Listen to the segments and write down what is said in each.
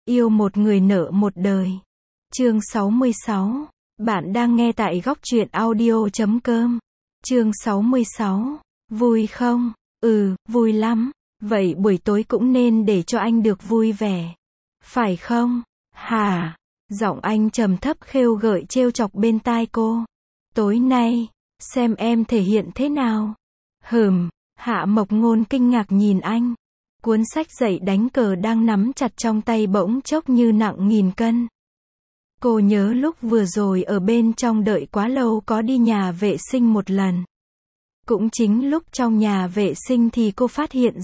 Yêu một người nợ một đời. Chương 66. Bạn đang nghe tại góc truyện audio.com. Chương 66. Vui không? Vui lắm. Vậy buổi tối cũng nên để cho anh được vui vẻ. Phải không? Hả? Giọng anh trầm thấp khêu gợi trêu chọc bên tai cô. Tối nay, xem em thể hiện thế nào. Hạ Mộc Ngôn kinh ngạc nhìn anh. Cuốn sách dạy đánh cờ đang nắm chặt trong tay bỗng chốc như nặng nghìn cân. Cô nhớ lúc vừa rồi ở bên trong đợi quá lâu có đi nhà vệ sinh một lần. Cũng chính lúc trong nhà vệ sinh thì cô phát hiện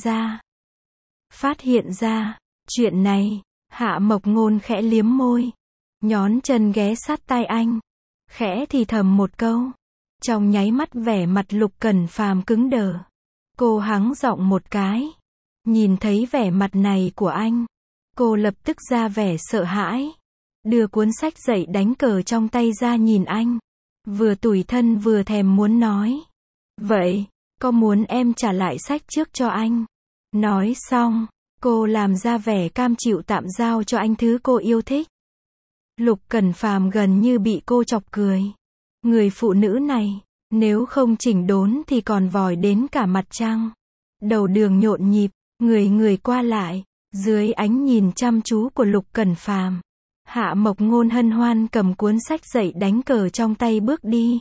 ra, chuyện này, Hạ Mộc Ngôn khẽ liếm môi. Nhón chân ghé sát tai anh. Khẽ thì thầm một câu. Trong nháy mắt vẻ mặt Lục Cẩn Phàm cứng đờ. Cô hắng giọng một cái. Nhìn thấy vẻ mặt này của anh, cô lập tức ra vẻ sợ hãi. Đưa cuốn sách dạy đánh cờ trong tay ra nhìn anh. Vừa tủi thân vừa thèm muốn nói. Vậy, có muốn em trả lại sách trước cho anh? Nói xong, cô làm ra vẻ cam chịu tạm giao cho anh thứ cô yêu thích. Lục Cẩn Phàm gần như bị cô chọc cười. Người phụ nữ này, nếu không chỉnh đốn thì còn vòi đến cả mặt trăng. Đầu đường nhộn nhịp, người qua lại, dưới ánh nhìn chăm chú của Lục Cẩn Phàm, Hạ Mộc Ngôn hân hoan cầm cuốn sách dạy đánh cờ trong tay bước đi.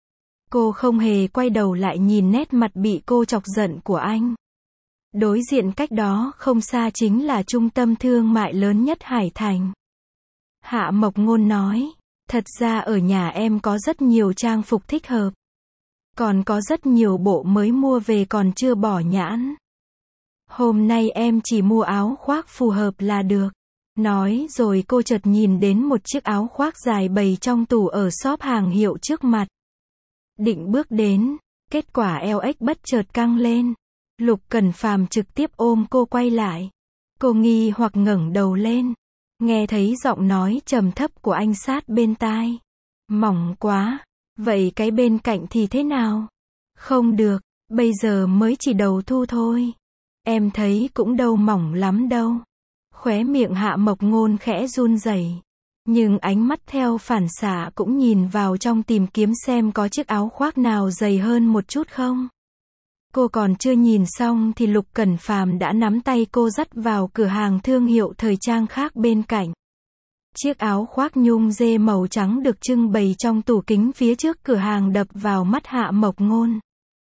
Cô không hề quay đầu lại nhìn nét mặt bị cô chọc giận của anh. Đối diện cách đó không xa chính là trung tâm thương mại lớn nhất Hải Thành. Hạ Mộc Ngôn nói, thật ra ở nhà em có rất nhiều trang phục thích hợp. Còn có rất nhiều bộ mới mua về còn chưa bỏ nhãn. Hôm nay em chỉ mua áo khoác phù hợp là được. Nói rồi cô chợt nhìn đến một chiếc áo khoác dài bày trong tủ ở shop hàng hiệu trước mặt. Định bước đến, kết quả eo ếch bất chợt căng lên. Lục Cẩn Phàm trực tiếp ôm cô quay lại. Cô nghi hoặc ngẩng đầu lên. Nghe thấy giọng nói trầm thấp của anh sát bên tai. Mỏng quá. Vậy cái bên cạnh thì thế nào? Không được, bây giờ mới chỉ đầu thu thôi. Em thấy cũng đâu mỏng lắm đâu. Khóe miệng Hạ Mộc Ngôn khẽ run rẩy. Nhưng ánh mắt theo phản xạ cũng nhìn vào trong tìm kiếm xem có chiếc áo khoác nào dày hơn một chút không. Cô còn chưa nhìn xong thì Lục Cẩn Phàm đã nắm tay cô dắt vào cửa hàng thương hiệu thời trang khác bên cạnh. Chiếc áo khoác nhung dê màu trắng được trưng bày trong tủ kính phía trước cửa hàng đập vào mắt Hạ Mộc Ngôn.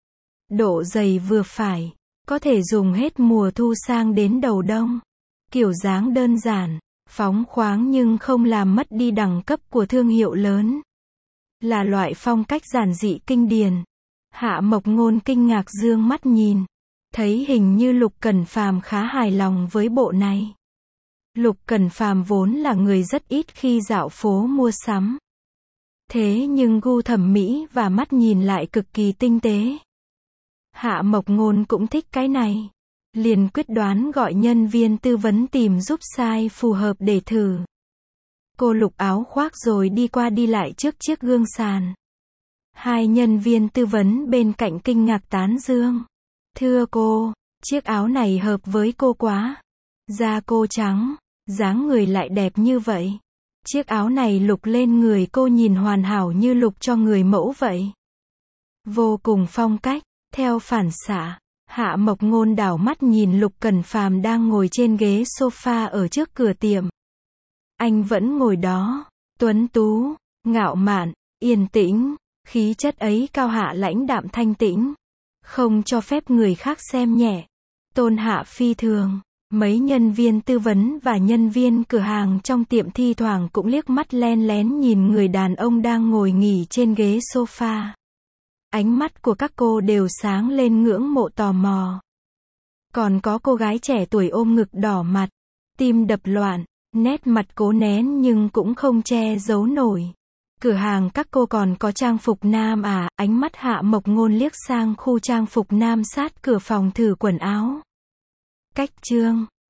Độ dày vừa phải, có thể dùng hết mùa thu sang đến đầu đông. Kiểu dáng đơn giản, phóng khoáng nhưng không làm mất đi đẳng cấp của thương hiệu lớn. Là loại phong cách giản dị kinh điển. Hạ Mộc Ngôn kinh ngạc dương mắt nhìn. Thấy hình như Lục Cẩn Phàm khá hài lòng với bộ này. Lục Cẩn Phàm vốn là người rất ít khi dạo phố mua sắm. Thế nhưng gu thẩm mỹ và mắt nhìn lại cực kỳ tinh tế. Hạ Mộc Ngôn cũng thích cái này. Liền quyết đoán gọi nhân viên tư vấn tìm giúp size phù hợp để thử. Cô lục áo khoác rồi đi qua đi lại trước chiếc gương sàn. Hai nhân viên tư vấn bên cạnh kinh ngạc tán dương. Thưa cô, chiếc áo này hợp với cô quá. Da cô trắng, dáng người lại đẹp như vậy. Chiếc áo này lục lên người cô nhìn hoàn hảo như lục cho người mẫu vậy. Vô cùng phong cách, theo phản xạ. Hạ Mộc Ngôn đảo mắt nhìn Lục Cẩn Phàm đang ngồi trên ghế sofa ở trước cửa tiệm. Anh vẫn ngồi đó, tuấn tú, ngạo mạn, yên tĩnh, khí chất ấy cao hạ lãnh đạm thanh tĩnh, không cho phép người khác xem nhẹ, tôn hạ phi thường. Mấy nhân viên tư vấn và nhân viên cửa hàng trong tiệm thi thoảng cũng liếc mắt len lén nhìn người đàn ông đang ngồi nghỉ trên ghế sofa. Ánh mắt của các cô đều sáng lên ngưỡng mộ tò mò. Còn có cô gái trẻ tuổi ôm ngực đỏ mặt, tim đập loạn, nét mặt cố nén nhưng cũng không che giấu nổi. Cửa hàng các cô còn có trang phục nam à? Ánh mắt Hạ Mộc Ngôn liếc sang khu trang phục nam sát cửa phòng thử quần áo. Cách chương